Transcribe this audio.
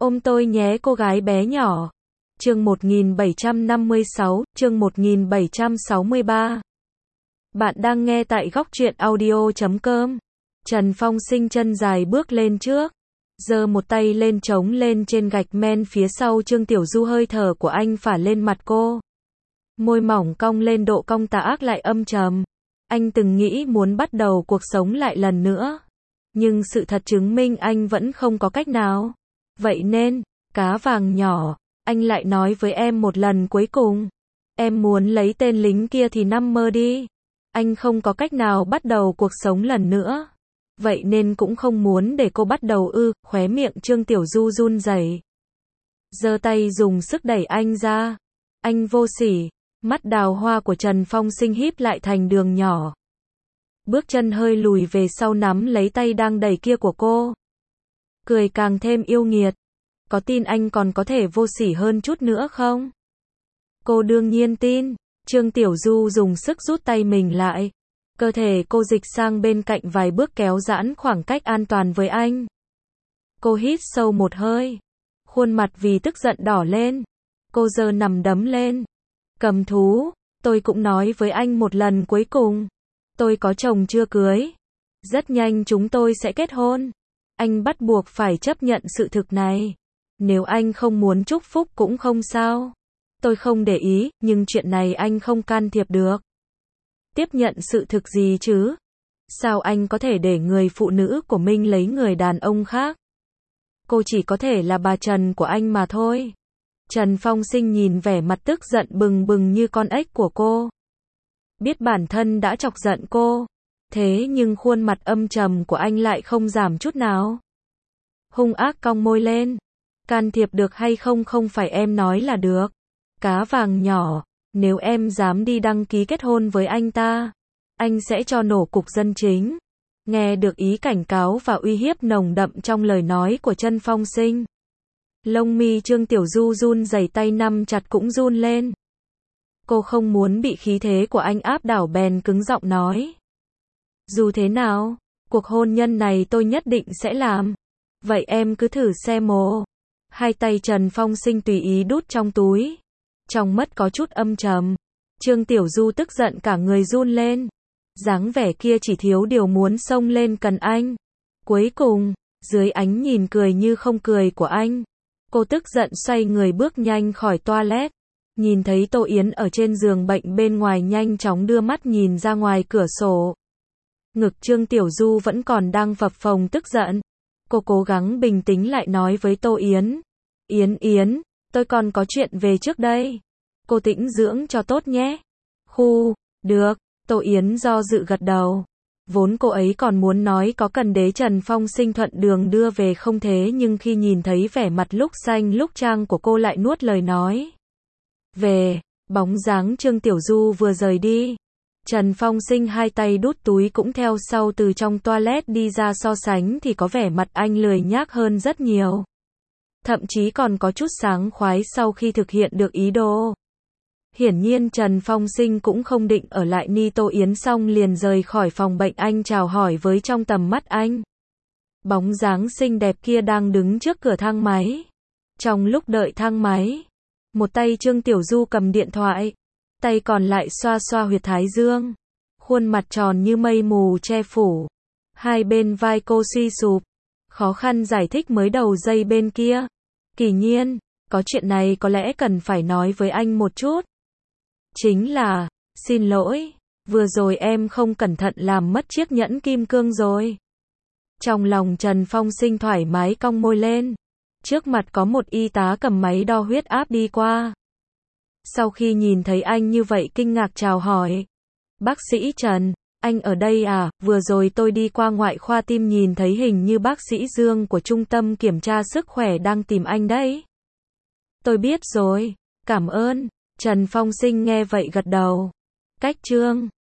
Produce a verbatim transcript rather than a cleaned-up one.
Ôm tôi nhé cô gái bé nhỏ. Chương một nghìn bảy trăm năm mươi sáu, chương một nghìn bảy trăm sáu mươi ba. Bạn đang nghe tại góc truyện audio chấm com. Trần Phong Sinh chân dài bước lên trước, giơ một tay lên trống lên trên gạch men phía sau Trương Tiểu Du, hơi thở của anh phả lên mặt cô. Môi mỏng cong lên độ cong tà ác lại âm trầm. Anh từng nghĩ muốn bắt đầu cuộc sống lại lần nữa, nhưng sự thật chứng minh anh vẫn không có cách nào. Vậy nên, cá vàng nhỏ, anh lại nói với em một lần cuối cùng. Em muốn lấy tên lính kia thì nằm mơ đi. Anh không có cách nào bắt đầu cuộc sống lần nữa. Vậy nên cũng không muốn để cô bắt đầu ư, khóe miệng Trương Tiểu Du run rẩy. Giơ tay dùng sức đẩy anh ra. Anh vô sỉ. Mắt đào hoa của Trần Phong Sinh híp lại thành đường nhỏ. Bước chân hơi lùi về sau nắm lấy tay đang đẩy kia của cô. Cười càng thêm yêu nghiệt. Có tin anh còn có thể vô sỉ hơn chút nữa không? Cô đương nhiên tin. Trương Tiểu Du dùng sức rút tay mình lại. Cơ thể cô dịch sang bên cạnh vài bước kéo giãn khoảng cách an toàn với anh. Cô hít sâu một hơi. Khuôn mặt vì tức giận đỏ lên. Cô giơ nằm đấm lên. Cầm thú, tôi cũng nói với anh một lần cuối cùng. Tôi có chồng chưa cưới. Rất nhanh chúng tôi sẽ kết hôn. Anh bắt buộc phải chấp nhận sự thực này. Nếu anh không muốn chúc phúc cũng không sao. Tôi không để ý, nhưng chuyện này anh không can thiệp được. Tiếp nhận sự thực gì chứ? Sao anh có thể để người phụ nữ của mình lấy người đàn ông khác? Cô chỉ có thể là bà Trần của anh mà thôi. Trần Phong Sinh nhìn vẻ mặt tức giận bừng bừng như con ếch của cô. Biết bản thân đã chọc giận cô. Thế nhưng khuôn mặt âm trầm của anh lại không giảm chút nào. Hung ác cong môi lên. Can thiệp được hay không không phải em nói là được. Cá vàng nhỏ, nếu em dám đi đăng ký kết hôn với anh ta, anh sẽ cho nổ cục dân chính. Nghe được ý cảnh cáo và uy hiếp nồng đậm trong lời nói của Trần Phong Sinh. Lông mi Trương Tiểu Du run rẩy, tay nắm chặt cũng run lên. Cô không muốn bị khí thế của anh áp đảo bèn cứng giọng nói. Dù thế nào, cuộc hôn nhân này tôi nhất định sẽ làm. Vậy em cứ thử xem mồ. Hai tay Trần Phong Sinh tùy ý đút trong túi. Trong mắt có chút âm trầm. Trương Tiểu Du tức giận cả người run lên. Dáng vẻ kia chỉ thiếu điều muốn xông lên cần anh. Cuối cùng, dưới ánh nhìn cười như không cười của anh, cô tức giận xoay người bước nhanh khỏi toilet. Nhìn thấy Tô Yến ở trên giường bệnh bên ngoài, nhanh chóng đưa mắt nhìn ra ngoài cửa sổ. Ngực Trương Tiểu Du vẫn còn đang phập phồng tức giận. Cô cố gắng bình tĩnh lại nói với Tô Yến. Yến Yến, tôi còn có chuyện về trước đây. Cô tĩnh dưỡng cho tốt nhé. Khu, được. Tô Yến do dự gật đầu. Vốn cô ấy còn muốn nói có cần để Trần Phong Sinh thuận đường đưa về không, thế nhưng khi nhìn thấy vẻ mặt lúc xanh lúc trang của cô lại nuốt lời nói. Về, bóng dáng Trương Tiểu Du vừa rời đi. Trần Phong Sinh hai tay đút túi cũng theo sau từ trong toilet đi ra, so sánh thì có vẻ mặt anh lười nhác hơn rất nhiều. Thậm chí còn có chút sáng khoái sau khi thực hiện được ý đồ. Hiển nhiên Trần Phong Sinh cũng không định ở lại ni Tô Yến xong liền rời khỏi phòng bệnh. Anh chào hỏi với trong tầm mắt anh. Bóng dáng xinh đẹp kia đang đứng trước cửa thang máy. Trong lúc đợi thang máy, một tay Trương Tiểu Du cầm điện thoại, tay còn lại xoa xoa huyệt thái dương. Khuôn mặt tròn như mây mù che phủ. Hai bên vai cô suy sụp. Khó khăn giải thích mới đầu dây bên kia. Kỳ nhiên, có chuyện này có lẽ cần phải nói với anh một chút. Chính là, xin lỗi, vừa rồi em không cẩn thận làm mất chiếc nhẫn kim cương rồi. Trong lòng Trần Phong Sinh thoải mái cong môi lên. Trước mặt có một y tá cầm máy đo huyết áp đi qua. Sau khi nhìn thấy anh như vậy kinh ngạc chào hỏi. Bác sĩ Trần, anh ở đây à? Vừa rồi tôi đi qua ngoại khoa tim nhìn thấy hình như bác sĩ Dương của trung tâm kiểm tra sức khỏe đang tìm anh đấy. Tôi biết rồi, cảm ơn. Trần Phong Sinh nghe vậy gật đầu. Cách Trương